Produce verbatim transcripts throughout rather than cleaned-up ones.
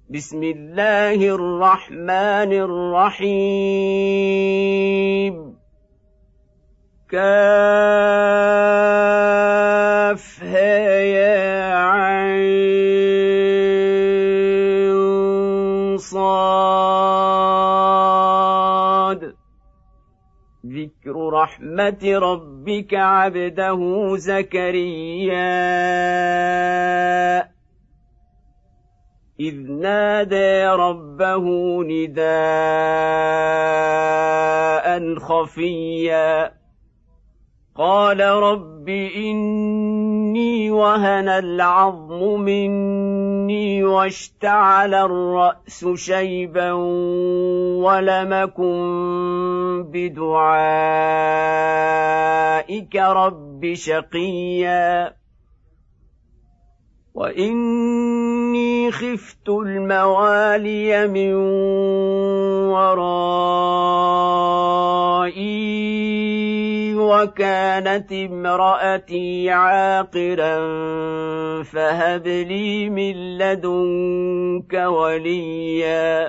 بسم الله الرحمن الرحيم كافها يا عين صاد ذكر رحمة ربك عبده زكريا إذ نادى ربه نداء خفيا قال رب إني وهن العظم مني واشتعل الرأس شيبا ولم أكن بدعائك رب شقيا وإني خفت الموالي من ورائي وكانت امرأتي عاقرا فهب لي من لدنك وليا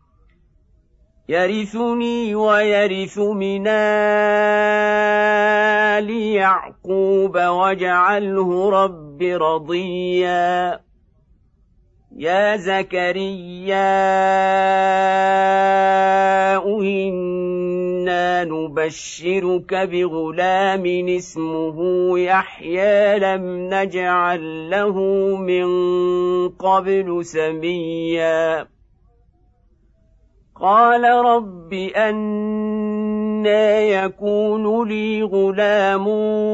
يرثني ويرث من آل يعقوب واجعله رب رضيا يا زكريا إنا نبشرك بغلام اسمه يحيى لم نجعل له من قبل سميا قال رب أنى يكون لي غلام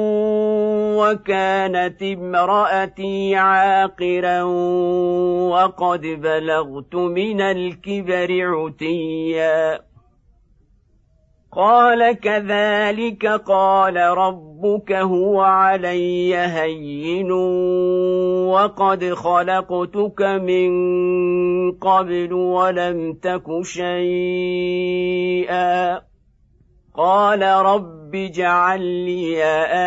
وكانت امرأتي عاقرا وقد بلغت من الكبر عتيا قال كذلك قال ربك هو علي هين وقد خلقتك من قبل ولم تك شيئا قال رب اجعل لي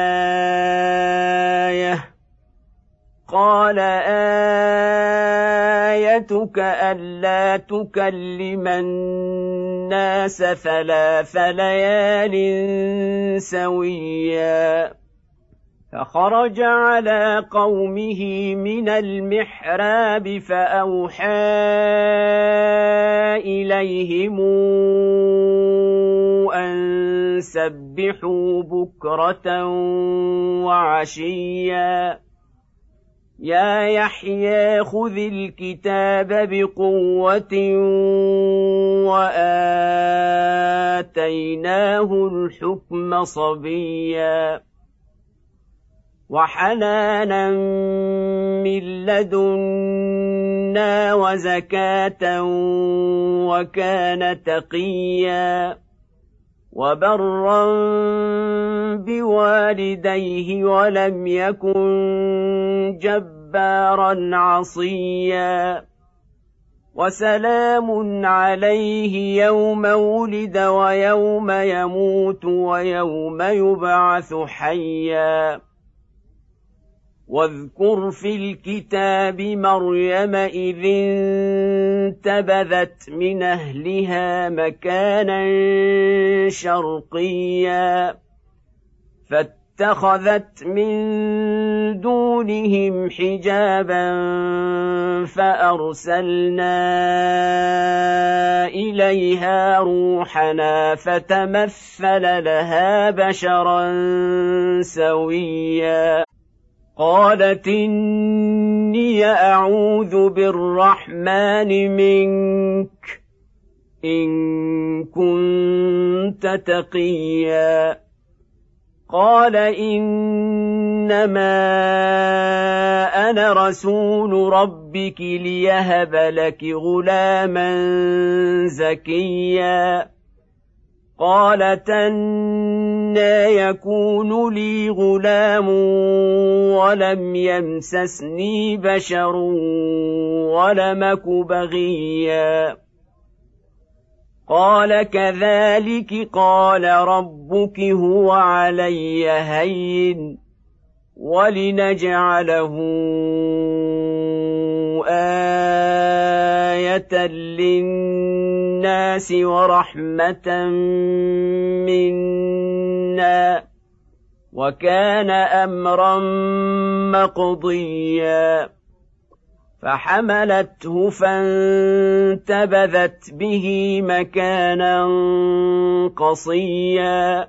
آية قال آيتك ألا تكلم الناس ثلاث ليال سويا فخرج على قومه من المحراب فأوحى إليهم أن سبحوا بكرة وعشيا يا يحيى خذ الكتاب بقوة وآتيناه الحكم صبيا وحنانا من لدنا وزكاة وكان تقيا وبرا بوالديه ولم يكن جبارا عصيا وسلام عليه يوم ولد ويوم يموت ويوم يبعث حيا واذكر في الكتاب مريم إذ انتبذت من أهلها مكانا شرقيا فاتخذت من دونهم حجابا فأرسلنا إليها روحنا فتمثل لها بشرا سويا قالت إني أعوذ بالرحمن منك إن كنت تقيا قال إنما أنا رسول ربك ليهب لك غلاما زكيا قالت أنى يكون لي غلام ولم يمسسني بشر ولم أك بغيا قال كذلك قال ربك هو علي هين ولنجعله آية للناس ورحمة منا وكان أمرا مقضيا فحملته فانتبذت به مكانا قصيا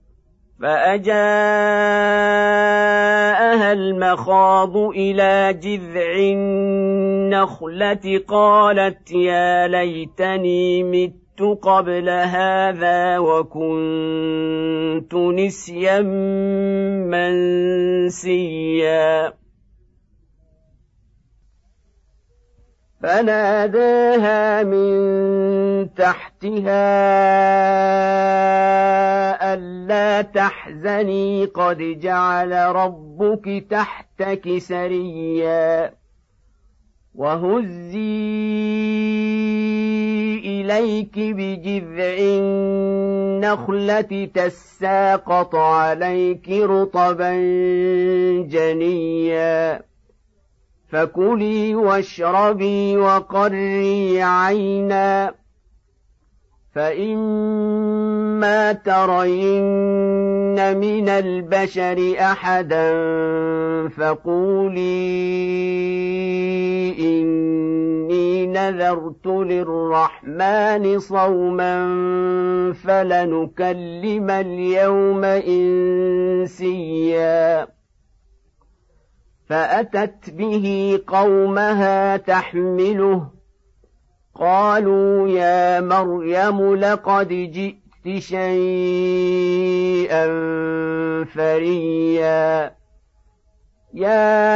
فأجاءها المخاض إلى جذع النخلة قالت يا ليتني مت قبل هذا وكنت نسيا منسيا فناداها من تحتها ألا تحزني قد جعل ربك تحتك سريا وهزي إليك بجذع النخلة تساقط عليك رطبا جنيا فكلي واشربي وقري عينا فإما ترين من البشر أحدا فقولي إني نذرت للرحمن صوما فلنكلم اليوم إنسيا فأتت به قومها تحمله قالوا يا مريم لقد جئت شيئا فريا يا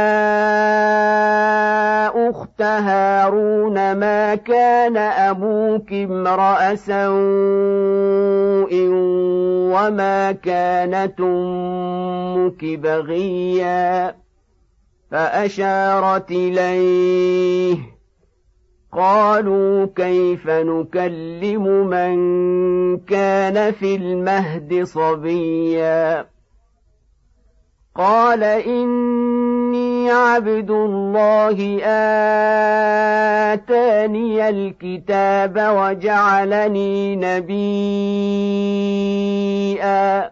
أخت هارون ما كان أبوك امرأ سوء وما كانت أمك بغيا فأشارت إليه قالوا كيف نكلم من كان في المهد صبيا قال إني عبد الله آتاني الكتاب وجعلني نبيا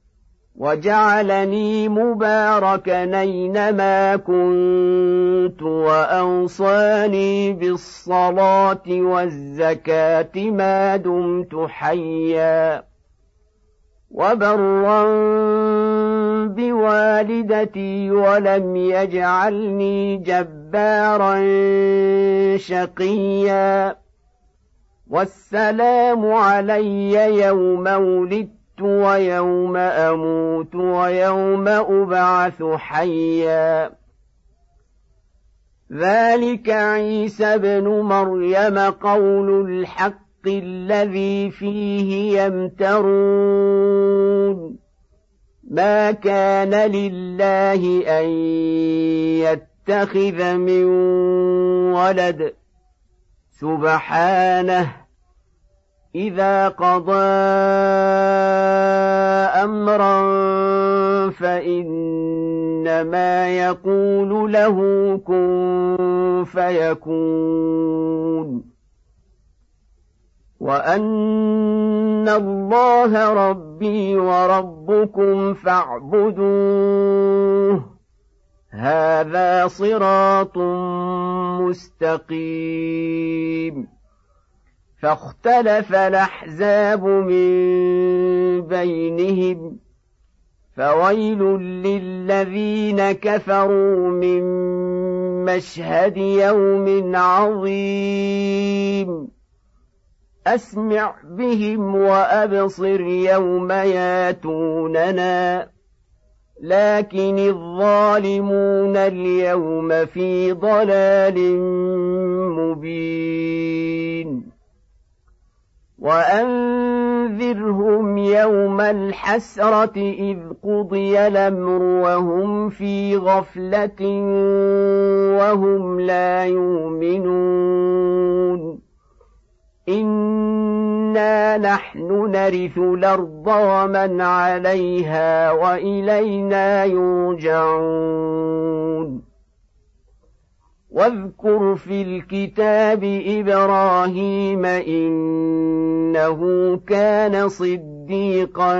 وجعلني مباركا أينما كنت وأوصاني بالصلاة والزكاة ما دمت حيا وبرا بوالدتي ولم يجعلني جبارا شقيا والسلام علي يوم ولدت ويوم أموت ويوم أبعث حيا ذلك عيسى ابن مريم قول الحق الذي فيه يمترون ما كان لله أن يتخذ من ولد سبحانه إذا قضى أمرا فإنما يقول له كن فيكون وأن الله ربي وربكم فاعبدوه هذا صراط مستقيم فاختلف الأحزاب من بينهم فويل للذين كفروا من مشهد يوم عظيم أسمع بهم وأبصر يوم ياتوننا لكن الظالمون اليوم في ضلال مبين وأنذرهم يوم الحسرة إذ قضي الأمر وهم في غفلة وهم لا يؤمنون إنا نحن نرث الأرض ومن عليها وإلينا يرجعون واذكر في الكتاب إبراهيم إنه كان صديقا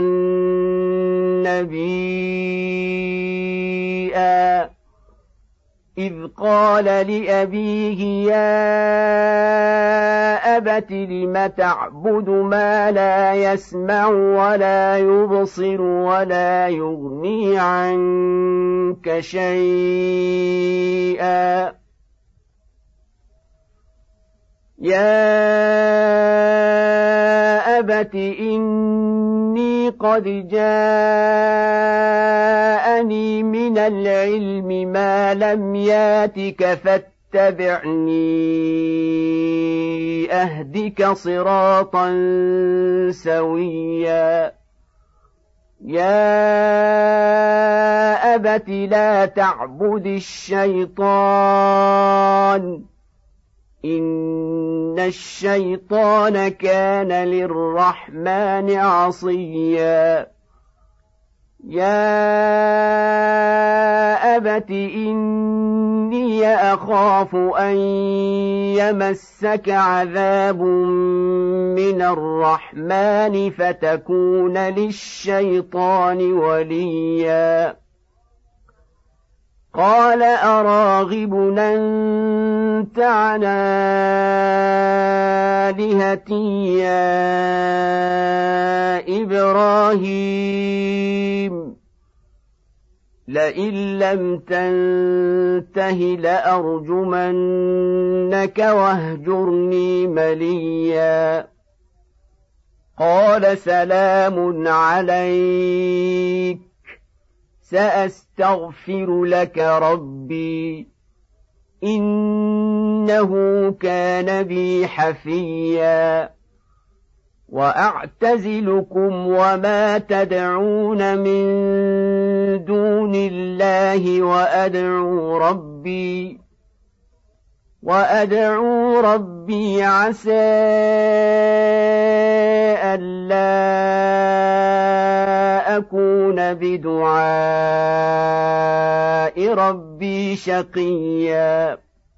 نبيا إذ قال لأبيه يا أبت لم تعبد ما لا يسمع ولا يبصر ولا يغني عنك شيئا يا أبت إني قد جاءني من العلم ما لم ياتك فاتبعني أهدك صراطا سويا يا أبت لا تعبد الشيطان إن الشيطان كان للرحمن عصيا يا أبت إني أخاف أن يمسك عذاب من الرحمن فتكون للشيطان وليا قال أراغب أنت عن آلهتي يا إبراهيم لئن لم تنته لأرجمنك واهجرني مليا قال سلام عليك سأستغفر لك ربي إنه كان بي حفيا وأعتزلكم وما تدعون من دون الله وأدعو ربي وأدعو ربي عسى ألا أكون بدعاء ربي شقيا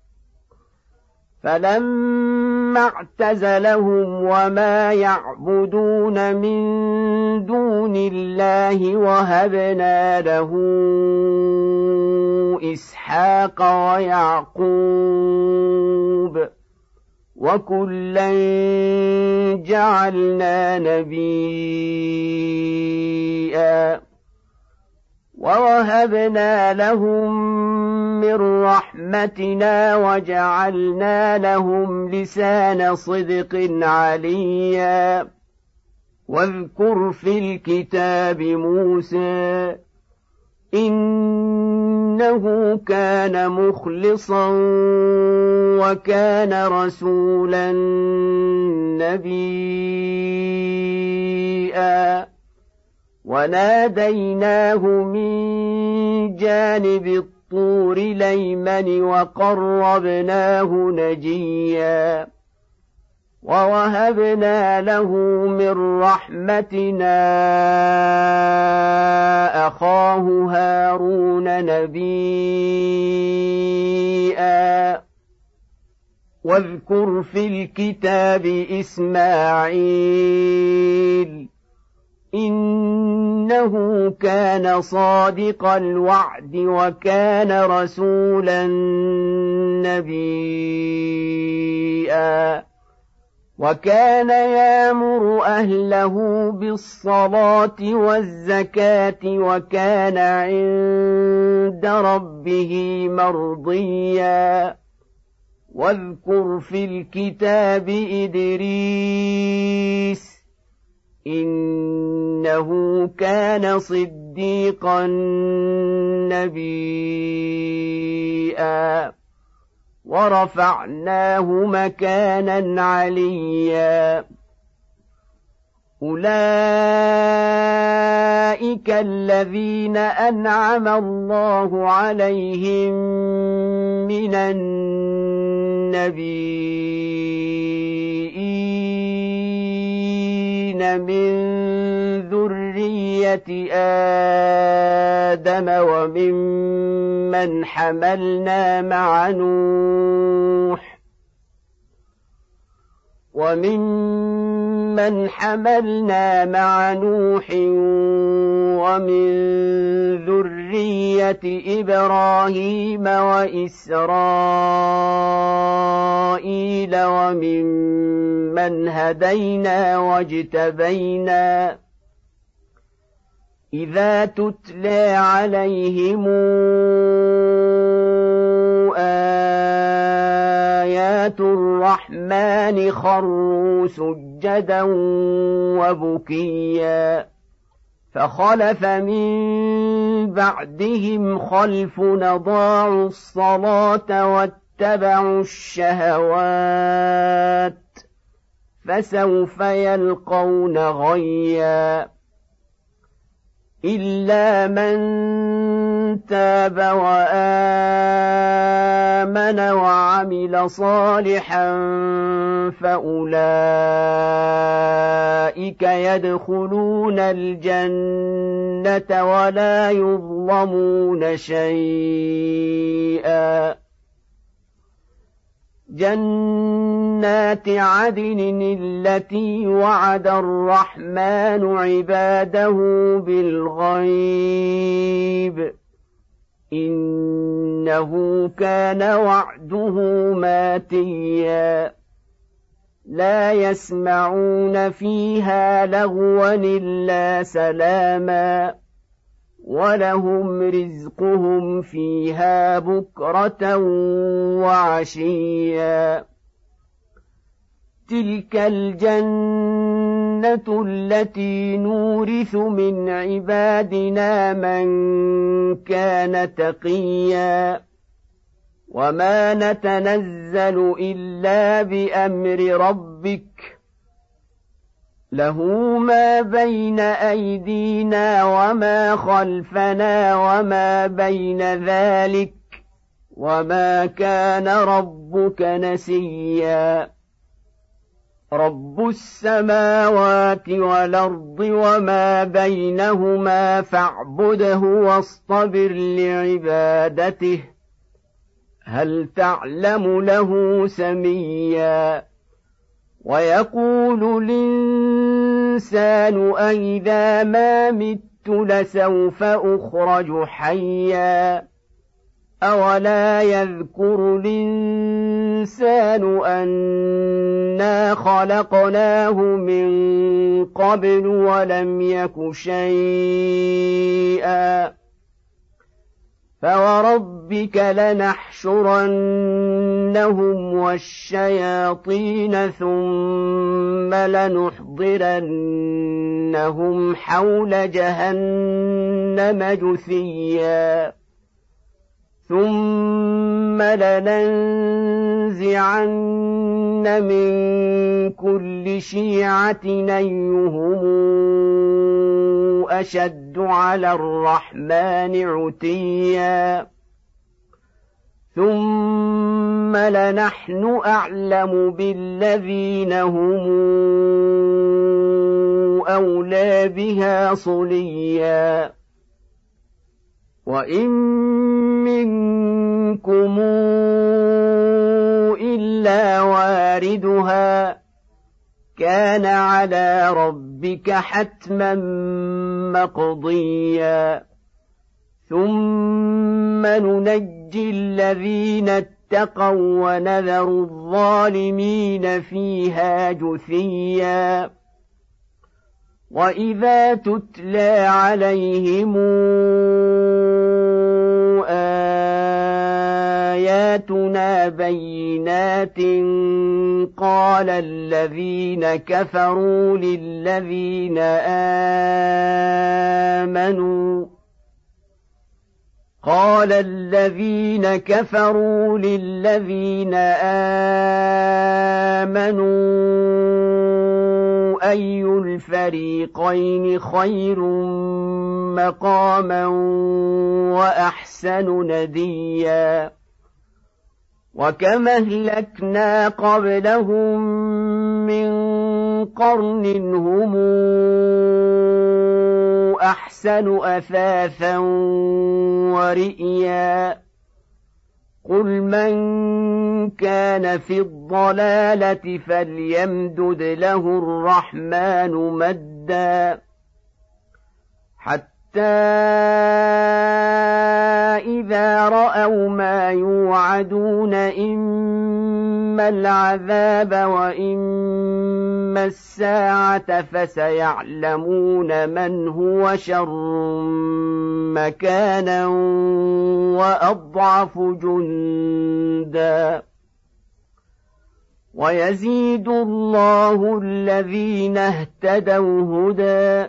فلما اعتزلهم وما يعبدون من دون الله وهبنا له إسحاق ويعقوب وكلا جعلنا نبيا ووهبنا لهم من رحمتنا وجعلنا لهم لسان صدق عليا واذكر في الكتاب موسى إنه كان مخلصا وكان رسولا نبيا وناديناه من جانب الطور الأيمن وقربناه نجيا ووهبنا له من رحمتنا أخاه هارون نبيا واذكر في الكتاب إسماعيل إنه كان صادق الوعد وكان رسولا نبيا وكان يامر أهله بالصلاة والزكاة وكان عند ربه مرضيا واذكر في الكتاب إدريس إنه كان صديقا نبيا ورفعناه مكانا عليا أولئك الذين أنعم الله عليهم من النبيين من ذرية ذرية آدم وممن حملنا مع نوح وممن حملنا مع نوح ومن ذرية إبراهيم وإسرائيل وممن هدينا واجتبينا إذا تتلى عليهم آيات الرحمن خروا سجدا وبكيا فخلف من بعدهم خلف أضاعوا الصلاة واتبعوا الشهوات فسوف يلقون غيا إلا من تاب وآمن وعمل صالحا فأولئك يدخلون الجنة ولا يظلمون شيئا جنات عدن التي وعد الرحمن عباده بالغيب إنه كان وعده ماتيا لا يسمعون فيها لغوا إلا سلاما ولهم رزقهم فيها بكرة وعشيا تلك الجنة التي نورث من عبادنا من كان تقيا وما نتنزل إلا بأمر ربك له ما بين أيدينا وما خلفنا وما بين ذلك وما كان ربك نسيا رب السماوات والأرض وما بينهما فاعبده واصطبر لعبادته هل تعلم له سميا ويقول الإنسان أئذا ما مت لسوف أخرج حيا أولا يذكر الإنسان أنا خلقناه من قبل ولم يك شيئا فوربك لنحشرنهم والشياطين ثم لنحضرنهم حول جهنم جثيا ثم لننزعن من كل شيعة أيهم أشد على الرحمن عتيا ثم لنحن أعلم بالذين هم أولى بها صليا وإن منكم إلا واردها كان على ربك حتما مقضيا ثم ننجي الذين اتقوا ونذر الظالمين فيها جثيا وإذا تتلى عليهم آياتنا بينات قال الذين كفروا للذين آمنوا قال الذين كفروا للذين آمنوا أي الفريقين خير مقاما وأحسن نديا وكم أهلكنا قبلهم من قرن هم أحسن أثاثا ورئيا قل من كان في الضلالة فليمدد له الرحمن مدا حتى إذا رأوا ما يوعدون إما العذاب وإما الساعة فسيعلمون من هو شر مكانا وأضعف جندا ويزيد الله الذين اهتدوا هدى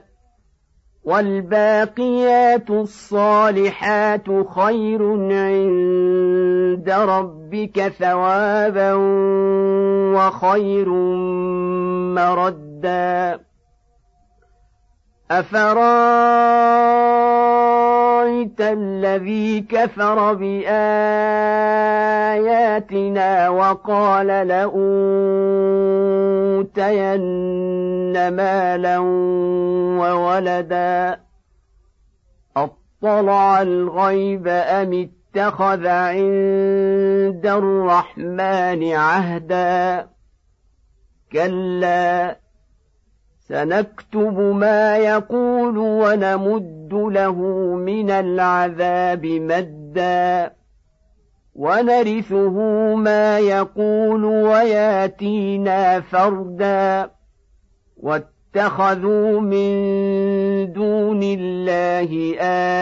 والباقيات الصالحات خير عند ربك ثوابا وخير مردا أفرأيت الذي كفر بآياتنا وقال لأوتين مالا وولدا أطلع الغيب أم اتخذ عند الرحمن عهدا كلا سنكتب ما يقول ونمد له من العذاب مدا ونرثه ما يقول وياتينا فردا واتخذوا من دون الله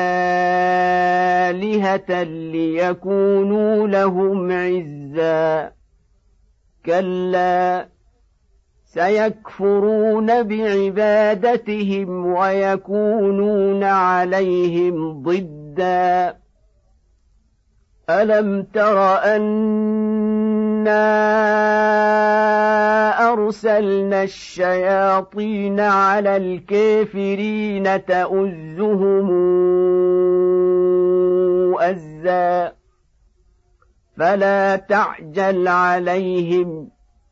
آلهة ليكونوا لهم عزا كلا سيكفرون بعبادتهم ويكونون عليهم ضدا ألم تر أنا أرسلنا الشياطين على الكافرين تؤزهم أزا فلا تعجل عليهم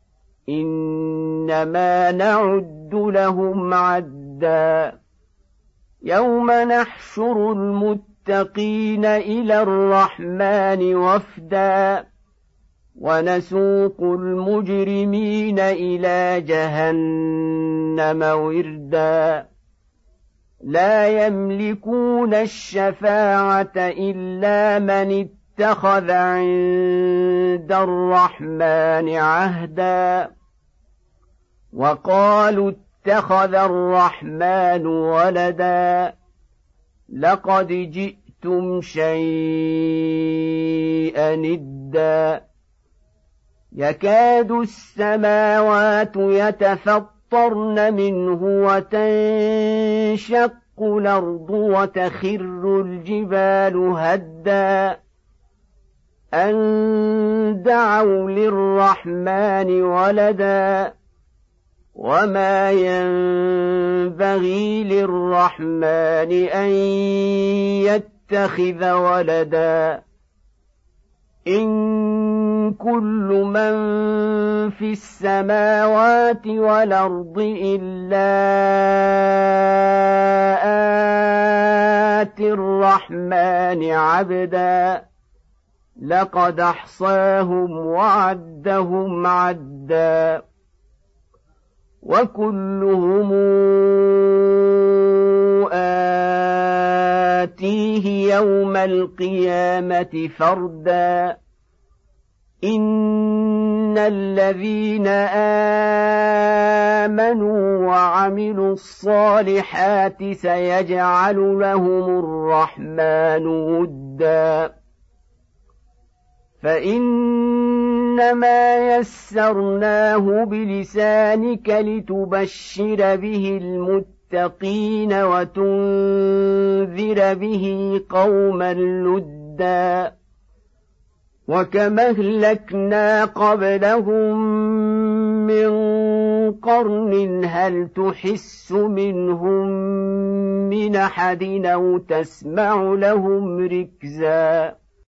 إنما نعد لهم عدا يوم نحشر المتقين إلى الرحمن وفدا ونسوق المجرمين إلى جهنم وردا لا يملكون الشفاعة إلا من اتخذ عند الرحمن عهدا وقالوا اتخذ الرحمن ولدا لقد جئتم شيئا إدا يكاد السماوات يتفطرن منه وتنشق الأرض وتخر الجبال هدا أن دعوا للرحمن ولدا وما ينبغي للرحمن أن يتخذ ولدا إن كل من في السماوات والأرض إلا آتي الرحمن عبدا لقد أحصاهم وعدهم عدا وكلهم آتيه يوم القيامة فردا إن الذين آمنوا وعملوا الصالحات سيجعل لهم الرحمن ودا فإنما يسرناه بلسانك لتبشر به المتقين وتنذر به قوما لدا وكما أهلكنا قبلهم من قرن هل تحس منهم من أحد أو تسمع لهم ركزا